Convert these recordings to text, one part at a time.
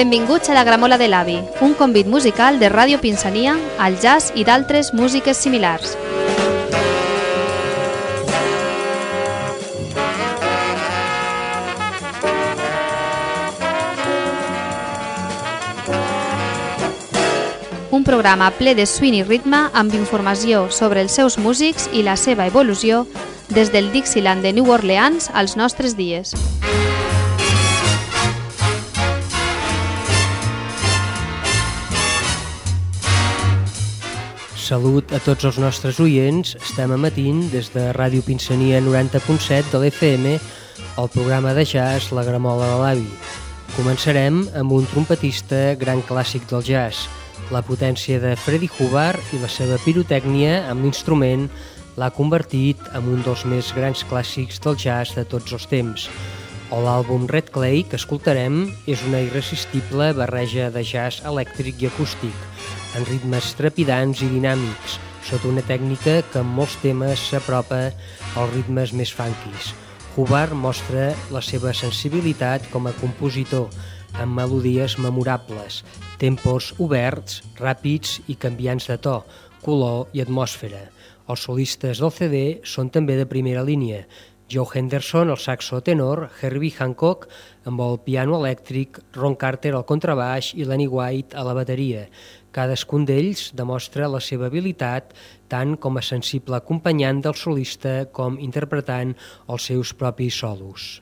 Benvinguts a la Gramola de l'Avi, un convit musical de Ràdio Pinsania, al jazz i d'altres músiques similars. Un programa ple de swing i ritme amb informació sobre els seus músics i la seva evolució des del Dixieland de New Orleans als nostres dies. Salut a tots els nostres oients. Estem emetint des de Ràdio Pinsania 90.7 de l'FM el programa de jazz La Gramola de l'Avi. Començarem amb un trompetista gran clàssic del jazz. La potència de Freddie Hubbard i la seva pirotècnia amb l'instrument l'ha convertit en un dels més grans clàssics del jazz de tots els temps. L'àlbum Red Clay que escoltarem és una irresistible barreja de jazz elèctric i acústic, en ritmes trepidants i dinàmics, sota una tècnica que en molts temes s'apropa als ritmes més funkis. Hubbard mostra la seva sensibilitat com a compositor, amb melodies memorables, tempos oberts, ràpids i canviants de to, color i atmosfera. Els solistes del CD són també de primera línia. Joe Henderson al saxo tenor, Herbie Hancock amb el piano elèctric, Ron Carter al contrabaix i Lenny White a la bateria. Cadascun d'ells demostra la seva habilitat tant com a sensible acompanyant del solista com interpretant els seus propis solos.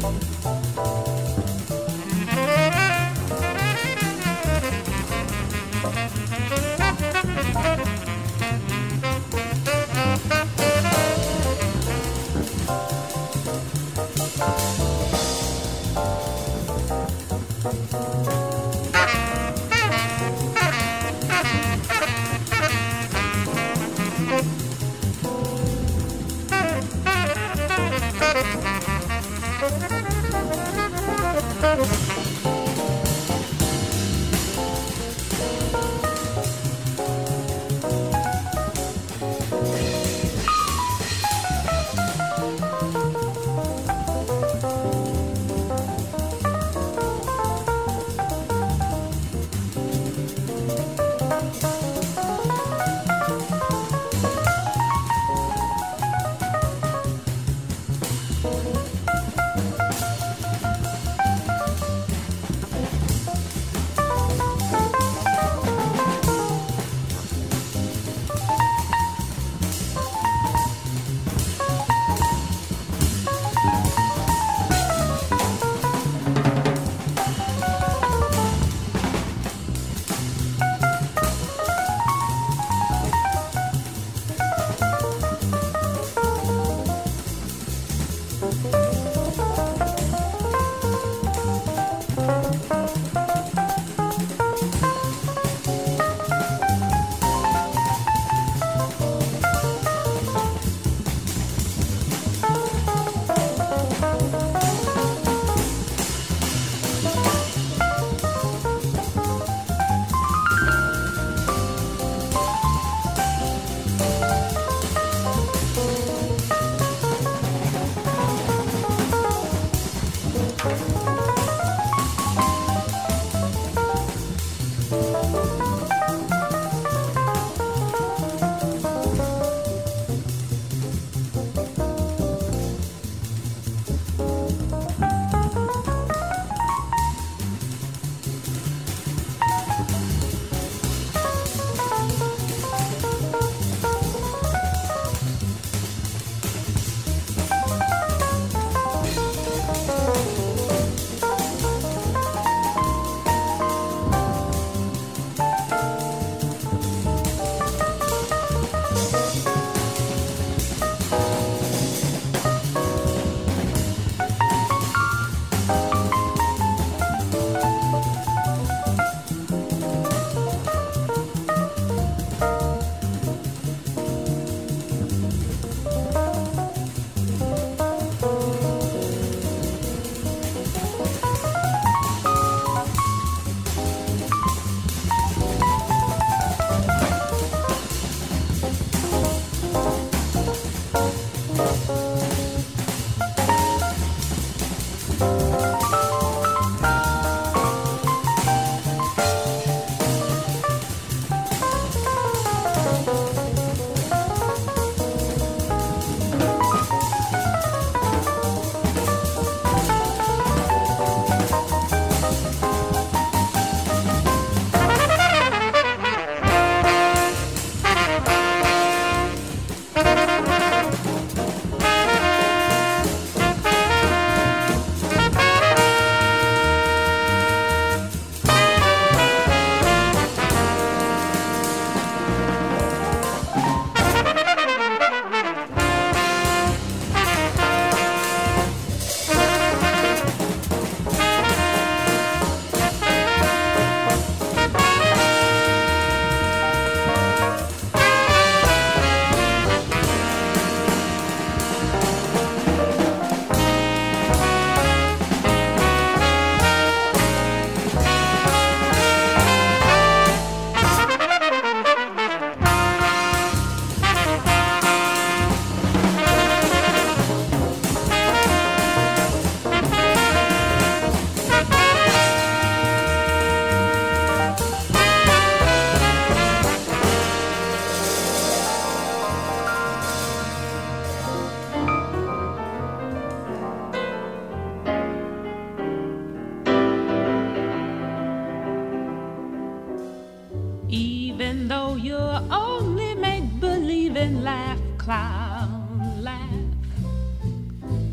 Even though you're only make-believing, laugh, clown, laugh. Even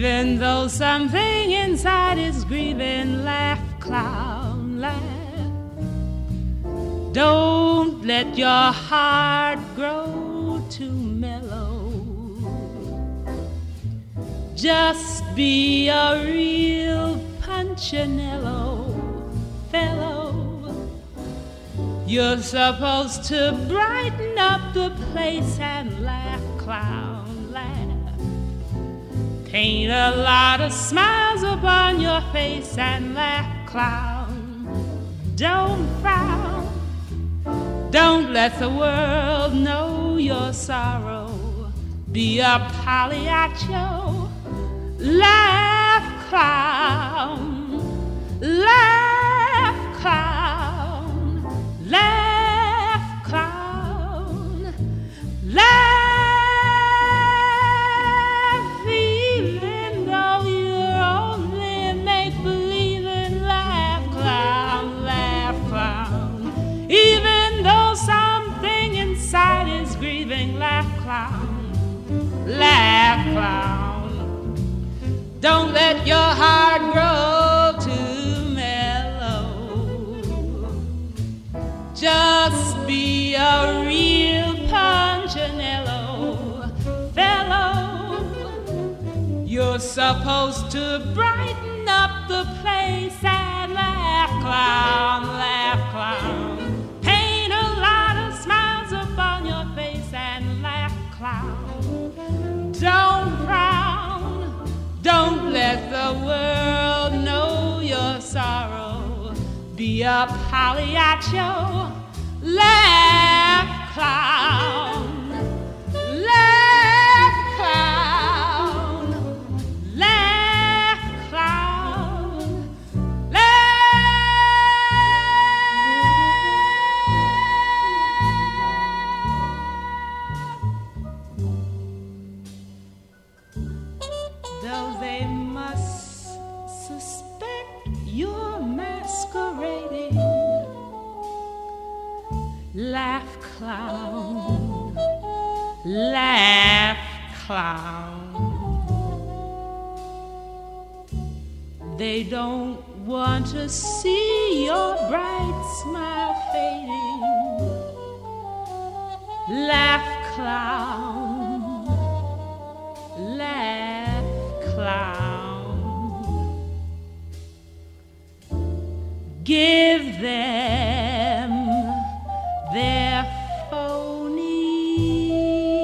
Even though something inside is grieving, laugh, clown, laugh. Don't let your heart grow too mellow. Just be a real Punchinello fellow. You're supposed to brighten up the place and laugh, clown, laugh. Paint a lot of smiles upon your face and laugh, clown. Don't frown. Don't let the world know your sorrow. Be a Pagliaccio. Laugh, clown. Laugh, clown. Laugh, clown. Laugh, even though you're only make-believing. Laugh, clown. Laugh, clown. Even though something inside is grieving. Laugh, clown. Laugh, clown. Don't let your heart grow too mellow. Just be a real Punchinello fellow. You're supposed to brighten up the place and laugh, clown, laugh, clown. Paint a lot of smiles upon your face and laugh, clown. Don't frown. Don't let the world know your sorrow. Be a Pagliaccio. Laugh, clown. Laugh, clown. Laugh, clown. Though they must suspect you're masquerading. Laugh, clown. Laugh, clown. They don't want to see your bright smile fading. Laugh, clown. Laugh, clown. Give them their phony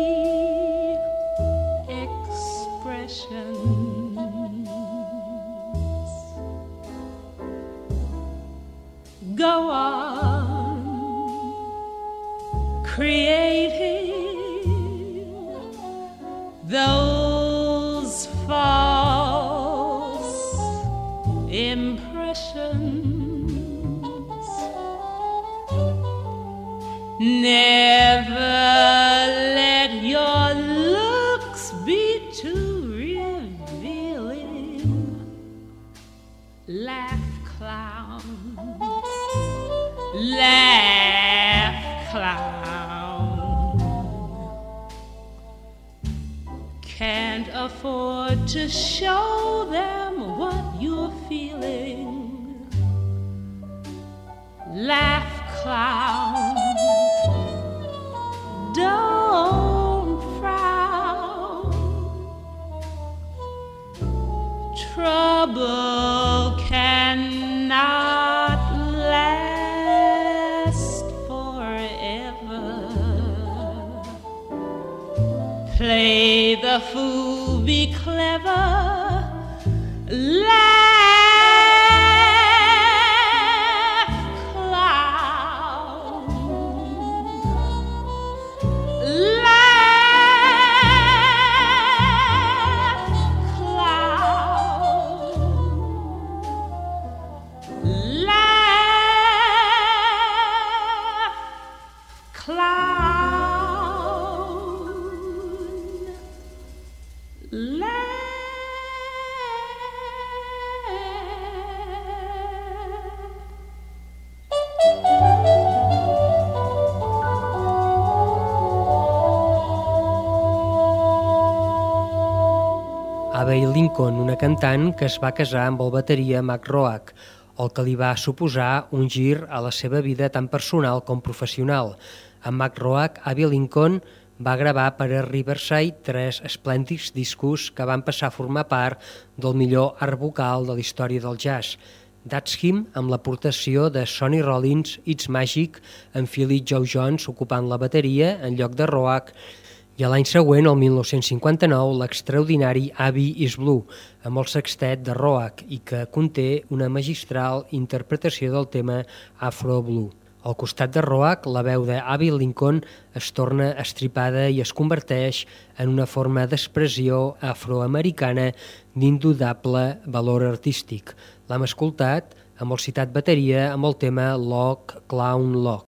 expressions. Go on creating those false impressions. Never let your looks be too revealing. Laugh, clown. Laugh, clown. Can't afford to show them what you're feeling. Laugh, clown. Don't frown. Trouble cannot last forever. Play the fool, be clever. Laugh, clown. Laugh, clown. Laugh, clown. Abbey Lincoln, una cantant que es va casar amb el bateria Mac Roach, el que li va suposar un gir a la seva vida tant personal com professional. Amb Mac Roach, Abbey Lincoln va gravar per a Riverside 3 esplèndids discos que van passar a formar part del millor art vocal de la història del jazz. That's Him, amb l'aportació de Sonny Rollins, It's Magic, amb Philly Joe Jones ocupant la bateria en lloc de Roach, i a l'any següent, el 1959, l'extraordinari Abbey is Blue, amb el sextet de Roach, i que conté una magistral interpretació del tema Afro Blue. Al costat de Roach, la veu d'Abbey Lincoln es torna estripada i es converteix en una forma d'expressió afroamericana d'indudable valor artístic. L'hem escoltat amb el citat bateria amb el tema Lock, Clown, Lock.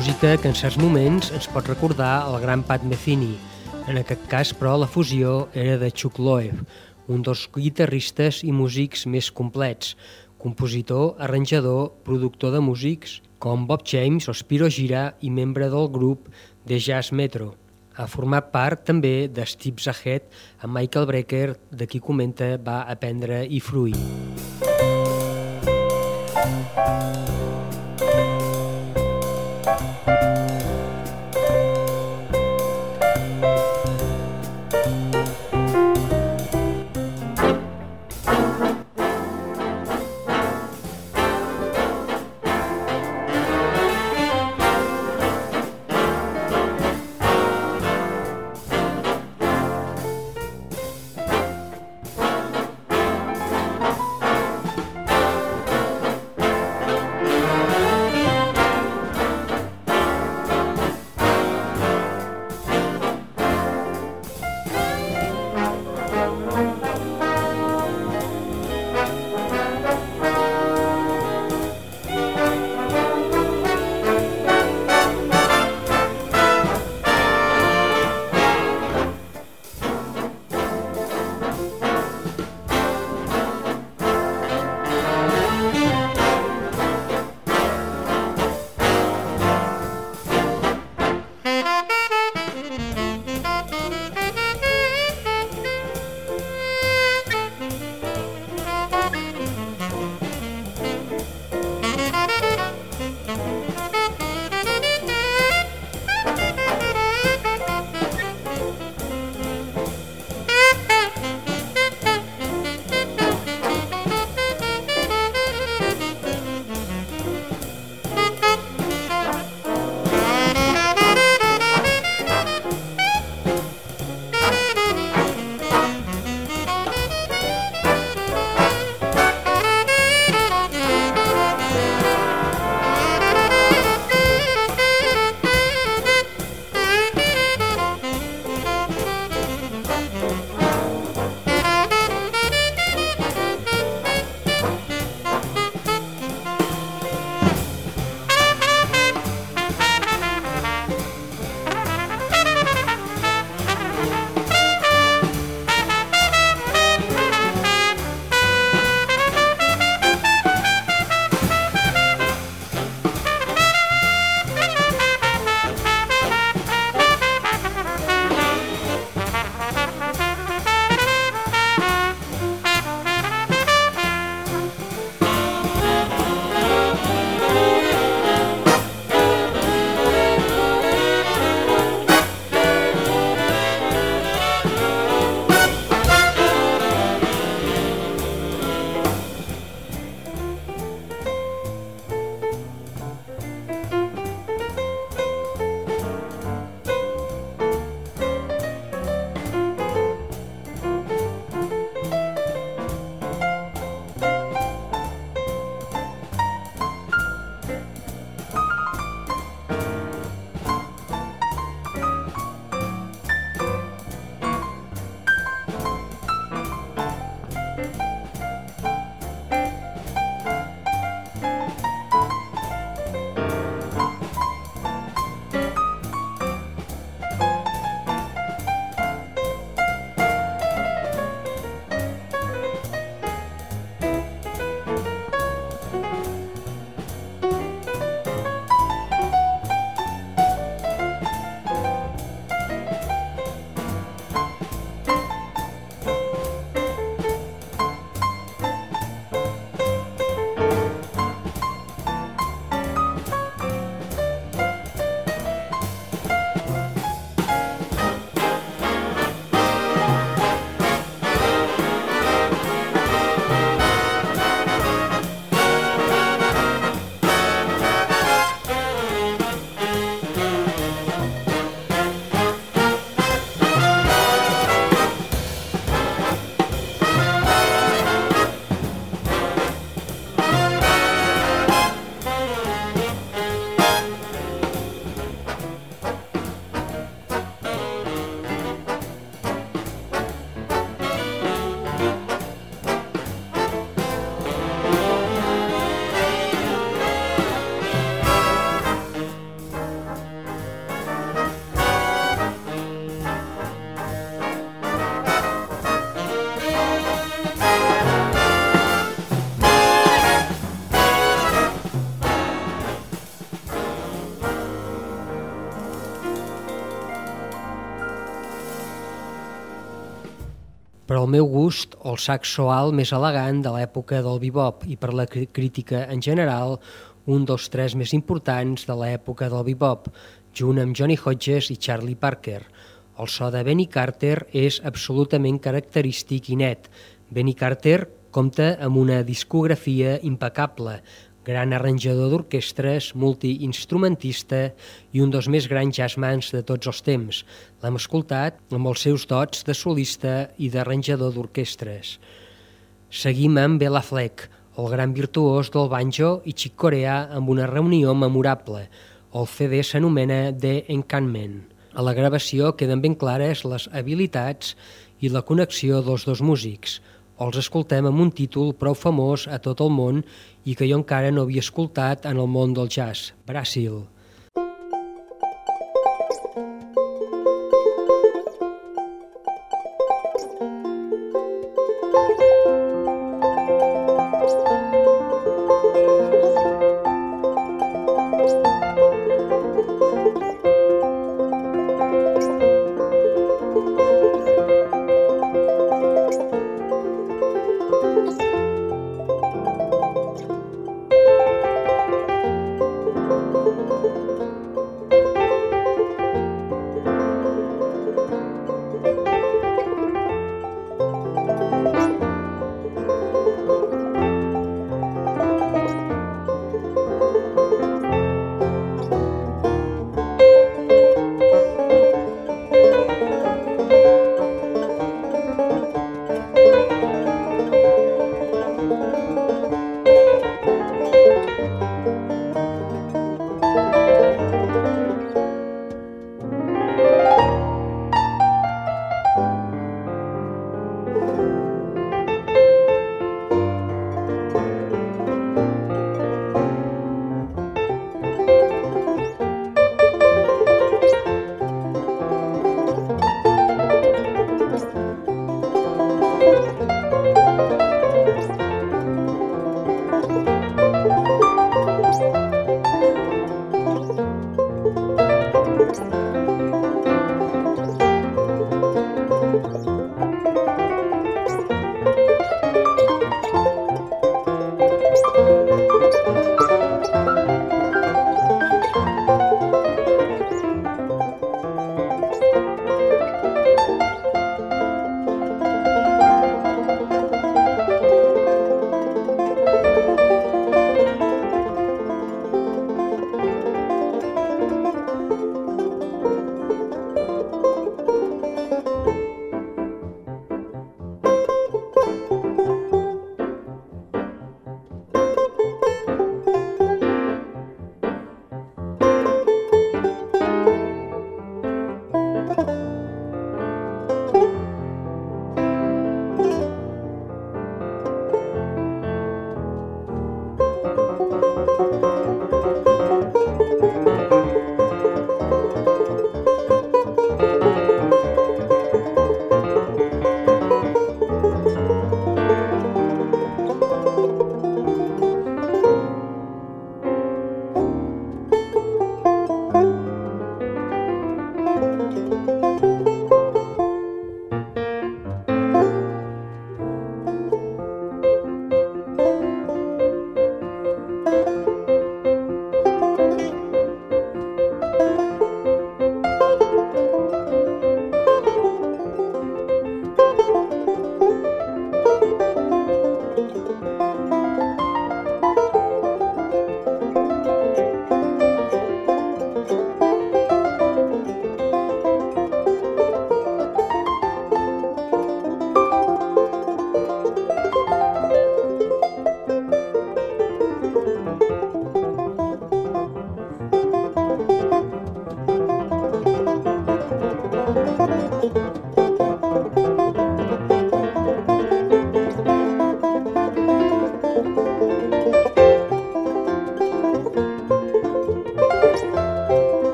música que en certs moments ens pot recordar el gran Pat Metheny. En aquest cas, però, la fusió era de Chuck Loeb, un dels guitarristes i músics més complets, compositor, arranjador, productor de músics com Bob James o Spiro Gira i membre del grup The Jazz Metro. Ha format part també de Steps Ahead amb Michael Brecker, de qui comenta va aprendre i fruir. Per al meu gust, el saxo alt més elegant de l'època del bebop i per la crítica en general, un dels 3 més importants de l'època del bebop, junt amb Johnny Hodges i Charlie Parker. El so de Benny Carter és absolutament característic i net. Benny Carter compta amb una discografia impecable, gran arranjador d'orquestres, multiinstrumentista i un dels més grans jazzmans de tots els temps. L'hem escoltat amb els seus dots de solista i d'arranjador d'orquestres. Seguim amb Bela Fleck, el gran virtuós del banjo i Chick Corea amb una reunió memorable. El CD s'anomena The Encampment. A la gravació queden ben clares les habilitats i la connexió dels dos músics. Els escoltem amb un títol prou famós a tot el món i que jo encara no havia escoltat en el món del jazz, Brasil.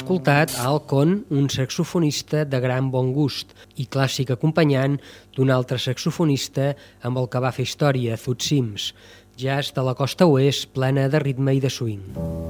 escoltat a Al Cohn, un saxofonista de gran bon gust i clàssic acompanyant d'un altre saxofonista amb el que va fer història, Thud Sims, jazz de la costa oest plena de ritme i de swing.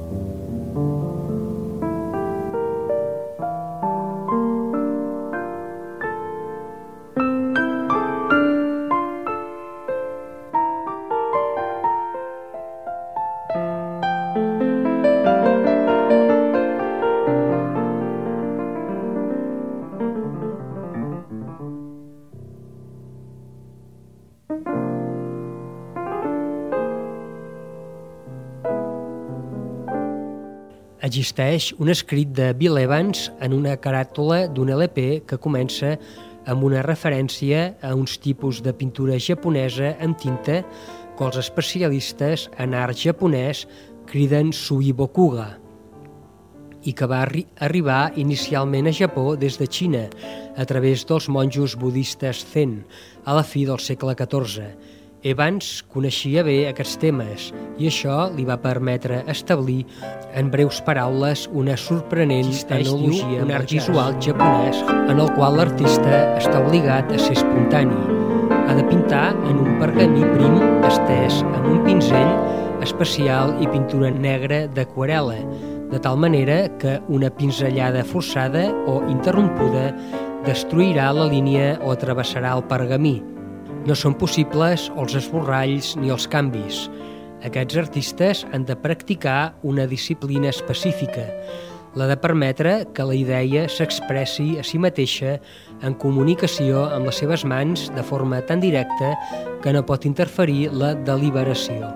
Existeix un escrit de Bill Evans en una caràtula d'un LP que comença amb una referència a uns tipus de pintura japonesa amb tinta que els especialistes en art japonès criden Suibokuga i que va arribar inicialment a Japó des de Xina a través dels monjos budistes Zen a la fi del segle XIV. Evans coneixia bé aquests temes i això li va permetre establir en breus paraules una sorprenent analogia amb un art visual japonès en el qual l'artista està obligat a ser espontani. Ha de pintar en un pergamí prim estès amb un pinzell especial i pintura negra d'aquarel·la, de tal manera que una pinzellada forçada o interrompuda destruirà la línia o travessarà el pergamí. No són possibles els esborralls ni els canvis. Aquests artistes han de practicar una disciplina específica, la de permetre que la idea s'expressi a si mateixa en comunicació amb les seves mans de forma tan directa que no pot interferir la deliberació.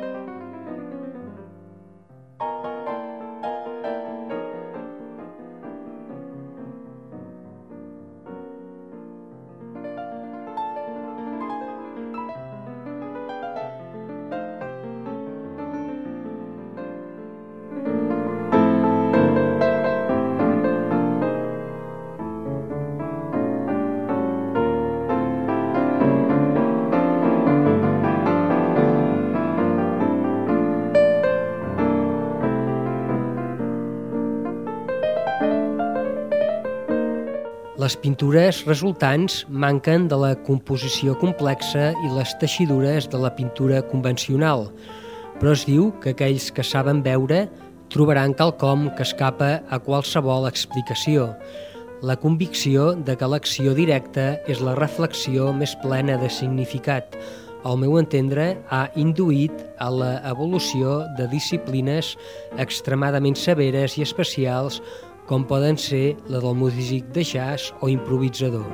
Les pintures resultants manquen de la composició complexa i les teixidures de la pintura convencional, però es diu que aquells que saben veure trobaran quelcom que escapa a qualsevol explicació, la convicció de que l'acció directa és la reflexió més plena de significat. Al meu entendre, ha induït a la evolució de disciplines extremadament severes i especials com poden ser la del músic de jazz o improvisador.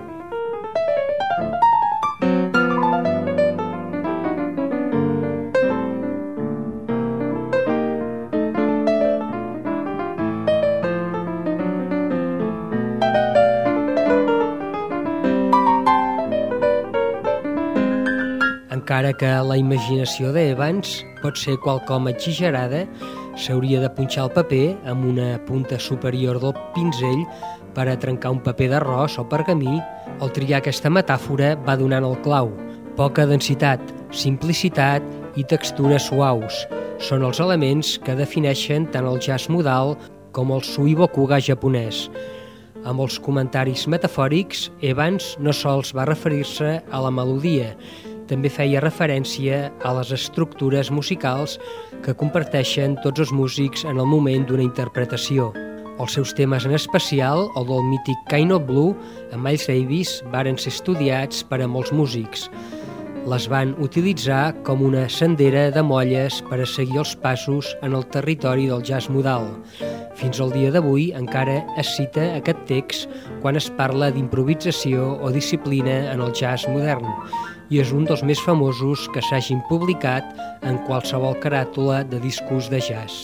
Encara que la imaginació d'Evans pot ser quelcom exagerada, s'hauria de punxar el paper amb una punta superior del pinzell per a trencar un paper d'arròs o pergamí. Al triar aquesta metàfora va donant el clau. Poca densitat, simplicitat i textures suaus són els elements que defineixen tant el jazz modal com el Suibokuga japonès. Amb els comentaris metafòrics, Evans no sols va referir-se a la melodia, també feia referència a les estructures musicals que comparteixen tots els músics en el moment d'una interpretació. Els seus temes en especial, el del mític Kind of Blue, amb Miles Davis, varen ser estudiats per a molts músics. Les van utilitzar com una sendera de molles per a seguir els passos en el territori del jazz modal. Fins al dia d'avui encara es cita aquest text quan es parla d'improvisació o disciplina en el jazz modern, i és un dels més famosos que s'hagin publicat en qualsevol caràtula de discos de jazz.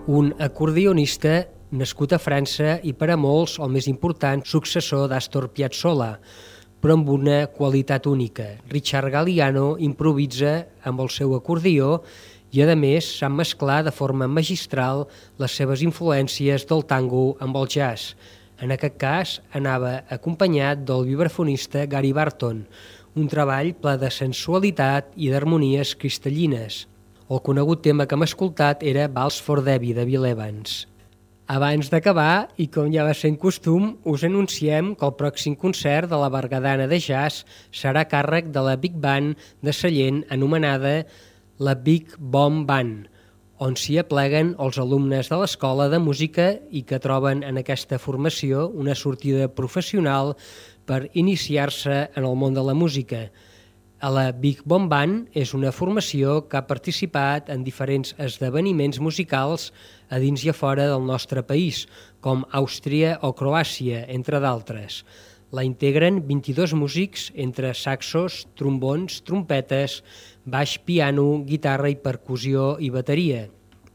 un acordionista nascut a França i per a molts el més important successor d'Astor Piazzolla, però amb una qualitat única. Richard Galliano improvisa amb el seu acordió i, a més, sap mesclar de forma magistral les seves influències del tango amb el jazz. En aquest cas, anava acompanyat del vibrafonista Gary Barton, un treball ple de sensualitat i d'harmonies cristallines. El conegut tema que hem escoltat era Vals for Debbie, de Bill Evans. Abans d'acabar, i com ja va sent costum, us anunciem que el pròxim concert de la Bergadana de Jazz serà a càrrec de la Big Band de Sallent anomenada la Big Bomb Band, on s'hi apleguen els alumnes de l'Escola de Música i que troben en aquesta formació una sortida professional per iniciar-se en el món de la música. A la Big Bomb Band és una formació que ha participat en diferents esdeveniments musicals a dins i a fora del nostre país, com Àustria o Croàcia, entre d'altres. La integren 22 músics entre saxos, trombons, trompetes, baix, piano, guitarra i percussió i bateria.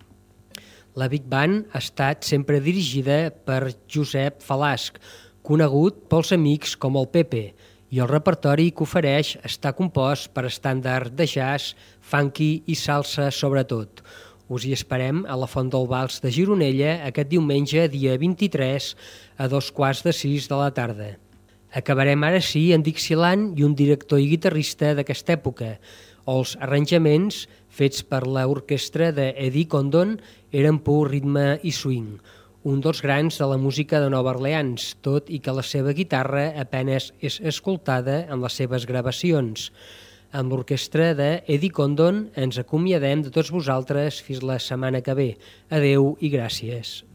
La Big Band ha estat sempre dirigida per Josep Falasc, conegut pels amics com el Pepe, i el repertori que ofereix està compost per estàndard de jazz, funky i salsa sobretot. Us hi esperem a la Font del Vals de Gironella aquest diumenge, dia 23, a 5:15 de la tarda. Acabarem ara sí en Dixieland i un director i guitarrista d'aquesta època. Els arranjaments, fets per l'orquestra d'Eddie Condon, eren pur ritme i swing. Un dels grans de la música de Nova Orleans, tot i que la seva guitarra apenes és escoltada en les seves gravacions. Amb l'orquestra d'Eddie Condon ens acomiadem de tots vosaltres fins la setmana que ve. Adeu i gràcies.